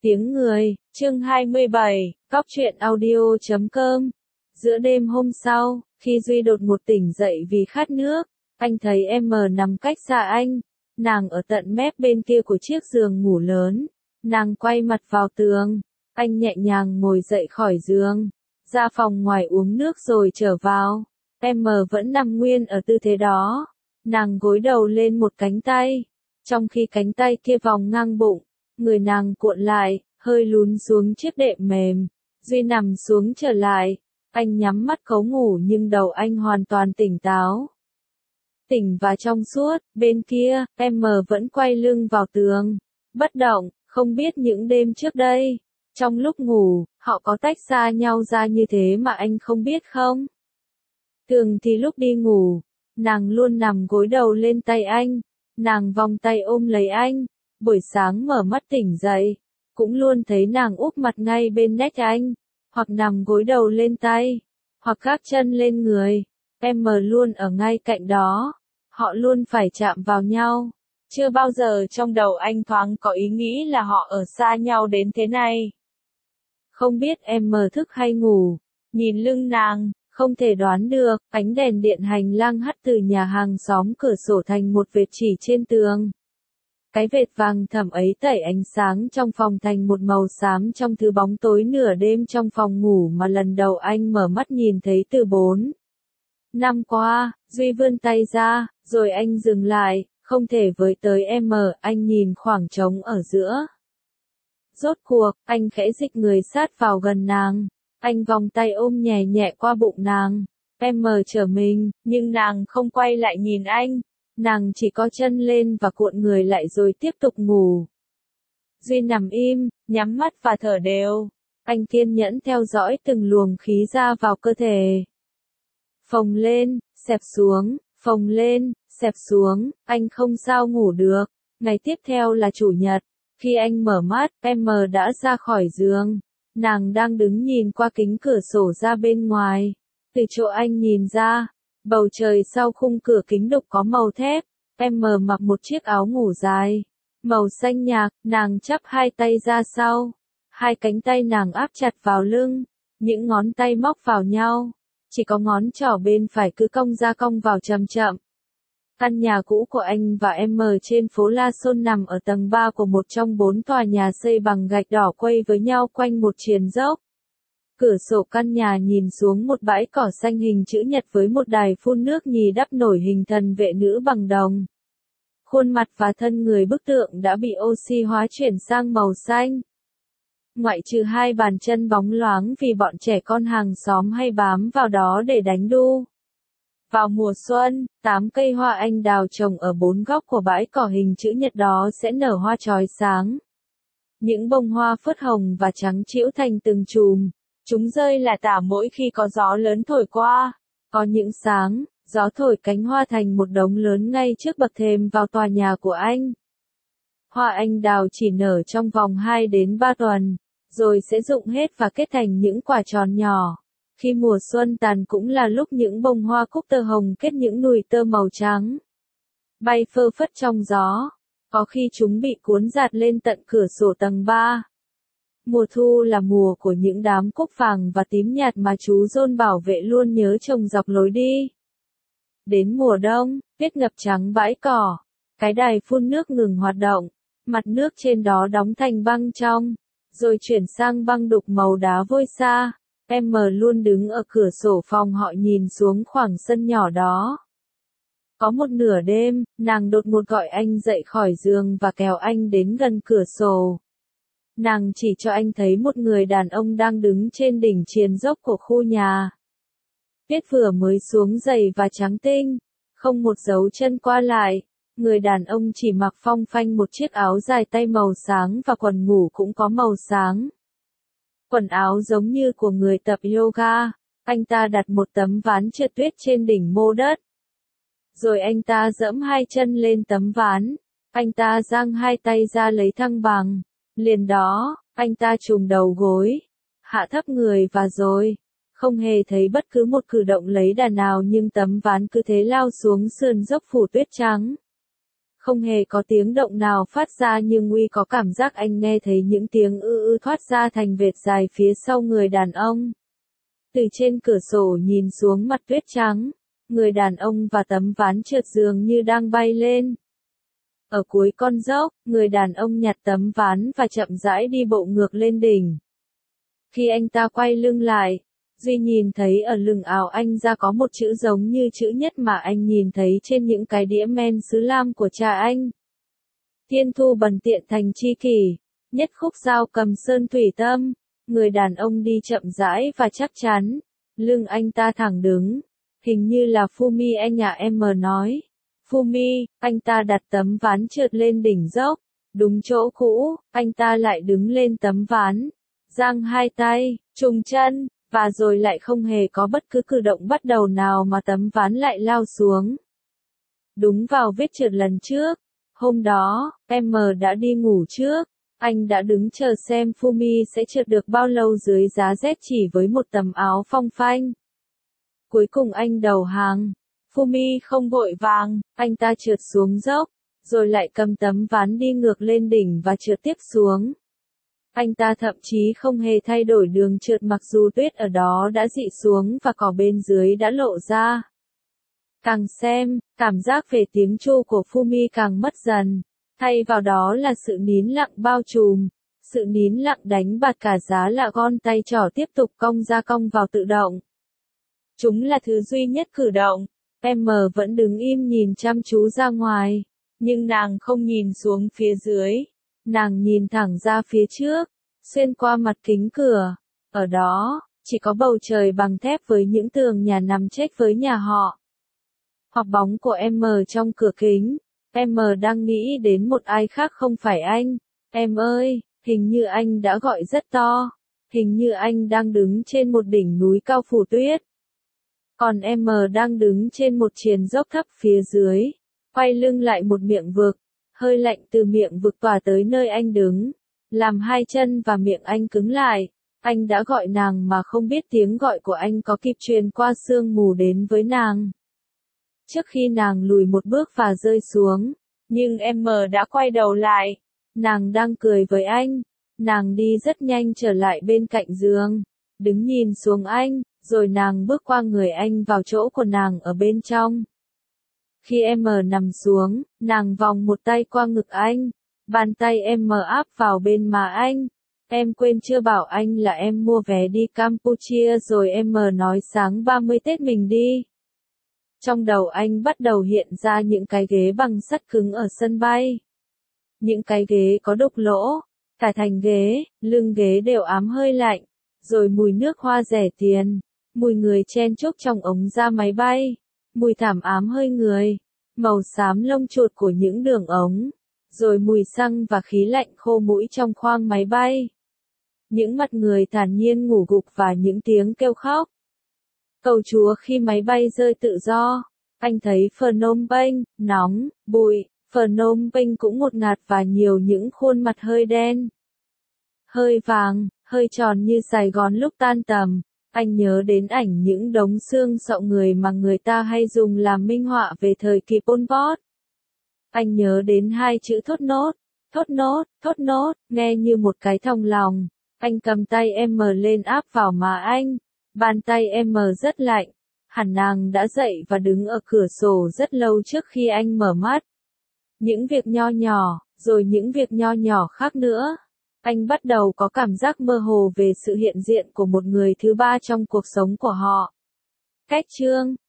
Tiếng người, chương 27, Cóc truyện audio.com. Giữa đêm hôm sau, khi Duy đột ngột tỉnh dậy vì khát nước, anh thấy em nằm cách xa anh. Nàng ở tận mép bên kia của chiếc giường ngủ lớn. Nàng quay mặt vào tường. Anh nhẹ nhàng ngồi dậy khỏi giường, ra phòng ngoài uống nước rồi trở vào. Em vẫn nằm nguyên ở tư thế đó. Nàng gối đầu lên một cánh tay, trong khi cánh tay kia vòng ngang bụng. Người nàng cuộn lại, hơi lún xuống chiếc đệm mềm. Duy nằm xuống trở lại. Anh nhắm mắt cấu ngủ nhưng đầu anh hoàn toàn tỉnh táo. Tỉnh và trong suốt, bên kia, em vẫn quay lưng vào tường. Bất động, không biết những đêm trước đây, trong lúc ngủ, họ có tách xa nhau ra như thế mà anh không biết không? Thường thì lúc đi ngủ, nàng luôn nằm gối đầu lên tay anh. Nàng vòng tay ôm lấy anh. Buổi sáng mở mắt tỉnh dậy, cũng luôn thấy nàng úp mặt ngay bên nách anh, hoặc nằm gối đầu lên tay, hoặc gác chân lên người. Em luôn ở ngay cạnh đó, họ luôn phải chạm vào nhau. Chưa bao giờ trong đầu anh thoáng có ý nghĩ là họ ở xa nhau đến thế này. Không biết em thức hay ngủ, nhìn lưng nàng, không thể đoán được. Ánh đèn điện hành lang hắt từ nhà hàng xóm cửa sổ thành một vệt chỉ trên tường. Cái vệt vàng thẫm ấy tẩy ánh sáng trong phòng thành một màu xám trong thứ bóng tối nửa đêm trong phòng ngủ mà lần đầu anh mở mắt nhìn thấy từ 4 năm qua. Duy vươn tay ra, rồi anh dừng lại, không thể với tới em. Anh nhìn khoảng trống ở giữa. Rốt cuộc, anh khẽ dịch người sát vào gần nàng. Anh vòng tay ôm nhẹ nhẹ qua bụng nàng. Em trở mình, nhưng nàng không quay lại nhìn anh. Nàng chỉ có chân lên và cuộn người lại rồi tiếp tục ngủ. Duy nằm im, nhắm mắt và thở đều. Anh kiên nhẫn theo dõi từng luồng khí ra vào cơ thể. Phồng lên, xẹp xuống, phồng lên, xẹp xuống, anh không sao ngủ được. Ngày tiếp theo là Chủ nhật. Khi anh mở mắt, em đã ra khỏi giường. Nàng đang đứng nhìn qua kính cửa sổ ra bên ngoài. Từ chỗ anh nhìn ra, bầu trời sau khung cửa kính đục có màu thép. Em mặc một chiếc áo ngủ dài, màu xanh nhạt. Nàng chắp hai tay ra sau. Hai cánh tay nàng áp chặt vào lưng. Những ngón tay móc vào nhau. Chỉ có ngón trỏ bên phải cứ cong ra cong vào chậm chậm. Căn nhà cũ của anh và em trên phố La Sôn nằm ở tầng 3 của một trong 4 tòa nhà xây bằng gạch đỏ quay với nhau quanh một triền dốc. Cửa sổ căn nhà nhìn xuống một bãi cỏ xanh hình chữ nhật với một đài phun nước nhì đắp nổi hình thần vệ nữ bằng đồng. Khuôn mặt và thân người bức tượng đã bị oxy hóa chuyển sang màu xanh. Ngoại trừ hai bàn chân bóng loáng vì bọn trẻ con hàng xóm hay bám vào đó để đánh đu. Vào mùa xuân, 8 cây hoa anh đào trồng ở 4 góc của bãi cỏ hình chữ nhật đó sẽ nở hoa chói sáng. Những bông hoa phớt hồng và trắng trĩu thành từng chùm. Chúng rơi lả tả mỗi khi có gió lớn thổi qua. Có những sáng, gió thổi cánh hoa thành một đống lớn ngay trước bậc thềm vào tòa nhà của anh. Hoa anh đào chỉ nở trong vòng 2 đến 3 tuần, rồi sẽ rụng hết và kết thành những quả tròn nhỏ. Khi mùa xuân tàn cũng là lúc những bông hoa cúc tơ hồng kết những nùi tơ màu trắng, bay phơ phất trong gió. Có khi chúng bị cuốn giạt lên tận cửa sổ tầng 3. Mùa thu là mùa của những đám cúc vàng và tím nhạt mà chú John bảo vệ luôn nhớ trồng dọc lối đi. Đến mùa đông, tuyết ngập trắng bãi cỏ. Cái đài phun nước ngừng hoạt động. Mặt nước trên đó đóng thành băng trong, rồi chuyển sang băng đục màu đá vôi xa. Em luôn đứng ở cửa sổ phòng họ nhìn xuống khoảng sân nhỏ đó. Có một nửa đêm, nàng đột ngột gọi anh dậy khỏi giường và kéo anh đến gần cửa sổ. Nàng chỉ cho anh thấy một người đàn ông đang đứng trên đỉnh triền dốc của khu nhà. Tuyết vừa mới xuống dày và trắng tinh, không một dấu chân qua lại. Người đàn ông chỉ mặc phong phanh một chiếc áo dài tay màu sáng và quần ngủ cũng có màu sáng. Quần áo giống như của người tập yoga. Anh ta đặt một tấm ván trượt tuyết trên đỉnh mô đất. Rồi anh ta giẫm hai chân lên tấm ván. Anh ta giang hai tay ra lấy thăng bằng. Liền đó, anh ta chùm đầu gối, hạ thấp người và rồi, không hề thấy bất cứ một cử động lấy đà nào nhưng tấm ván cứ thế lao xuống sườn dốc phủ tuyết trắng. Không hề có tiếng động nào phát ra nhưng Uy có cảm giác anh nghe thấy những tiếng ư thoát ra thành vệt dài phía sau người đàn ông. Từ trên cửa sổ nhìn xuống mặt tuyết trắng, người đàn ông và tấm ván trượt dường như đang bay lên. Ở cuối con dốc, người đàn ông nhặt tấm ván và chậm rãi đi bộ ngược lên đỉnh. Khi anh ta quay lưng lại, Duy nhìn thấy ở lưng áo anh ra có một chữ giống như chữ nhất mà anh nhìn thấy trên những cái đĩa men sứ lam của cha anh. Thiên thu bần tiện thành chi kỷ, nhất khúc dao cầm sơn thủy tâm. Người đàn ông đi chậm rãi và chắc chắn, lưng anh ta thẳng đứng, hình như là Fumi anh nhà em nói. Fumi, anh ta đặt tấm ván trượt lên đỉnh dốc, đúng chỗ cũ, anh ta lại đứng lên tấm ván, giang hai tay, trùng chân, và rồi lại không hề có bất cứ cử động bắt đầu nào mà tấm ván lại lao xuống. Đúng vào vết trượt lần trước, hôm đó, em đã đi ngủ trước. Anh đã đứng chờ xem Fumi sẽ trượt được bao lâu dưới giá rét chỉ với một tấm áo phong phanh. Cuối cùng anh đầu hàng. Fumi không vội vàng, anh ta trượt xuống dốc, rồi lại cầm tấm ván đi ngược lên đỉnh và trượt tiếp xuống. Anh ta thậm chí không hề thay đổi đường trượt mặc dù tuyết ở đó đã dịu xuống và cỏ bên dưới đã lộ ra. Càng xem, cảm giác về tiếng tru của Fumi càng mất dần. Thay vào đó là sự nín lặng bao trùm, sự nín lặng đánh bạt cả giá là gон tay trỏ tiếp tục cong ra cong vào tự động. Chúng là thứ duy nhất cử động, em vẫn đứng im nhìn chăm chú ra ngoài, nhưng nàng không nhìn xuống phía dưới, nàng nhìn thẳng ra phía trước, xuyên qua mặt kính cửa, ở đó, chỉ có bầu trời bằng thép với những tường nhà nằm chết với nhà họ. Hoặc bóng của em trong cửa kính. Em đang nghĩ đến một ai khác không phải anh. Em ơi, hình như anh đã gọi rất to. Hình như anh đang đứng trên một đỉnh núi cao phủ tuyết. Còn em đang đứng trên một triền dốc thấp phía dưới. Quay lưng lại một miệng vực. Hơi lạnh từ miệng vực tỏa tới nơi anh đứng. Làm hai chân và miệng anh cứng lại. Anh đã gọi nàng mà không biết tiếng gọi của anh có kịp truyền qua sương mù đến với nàng. Trước khi nàng lùi một bước và rơi xuống, nhưng em đã quay đầu lại. Nàng đang cười với anh. Nàng đi rất nhanh trở lại bên cạnh giường, đứng nhìn xuống anh, rồi nàng bước qua người anh vào chỗ của nàng ở bên trong. Khi em nằm xuống, nàng vòng một tay qua ngực anh, bàn tay em áp vào bên má anh. Em quên chưa bảo anh là em mua vé đi Campuchia rồi em nói sáng 30 Tết mình đi. Trong đầu anh bắt đầu hiện ra những cái ghế bằng sắt cứng ở sân bay. Những cái ghế có đục lỗ, cả thành ghế, lưng ghế đều ám hơi lạnh, rồi mùi nước hoa rẻ tiền, mùi người chen chúc trong ống da máy bay, mùi thảm ám hơi người, màu xám lông chuột của những đường ống, rồi mùi xăng và khí lạnh khô mũi trong khoang máy bay. Những mặt người thản nhiên ngủ gục và những tiếng kêu khóc. Cầu Chúa khi máy bay rơi tự do. Anh thấy Phnom Penh, nóng, bụi, Phnom Penh cũng ngột ngạt và nhiều những khuôn mặt hơi đen. Hơi vàng, hơi tròn như Sài Gòn lúc tan tầm. Anh nhớ đến ảnh những đống xương sọ người mà người ta hay dùng làm minh họa về thời kỳ Pol Pot. Anh nhớ đến hai chữ thốt nốt, thốt nốt, thốt nốt, nghe như một cái thòng lòng. Anh cầm tay em lên áp vào má anh. Bàn tay em rất lạnh. Hẳn nàng đã dậy và đứng ở cửa sổ rất lâu trước khi anh mở mắt. Những việc nho nhỏ, rồi những việc nho nhỏ khác nữa. Anh bắt đầu có cảm giác mơ hồ về sự hiện diện của một người thứ ba trong cuộc sống của họ. Cách chương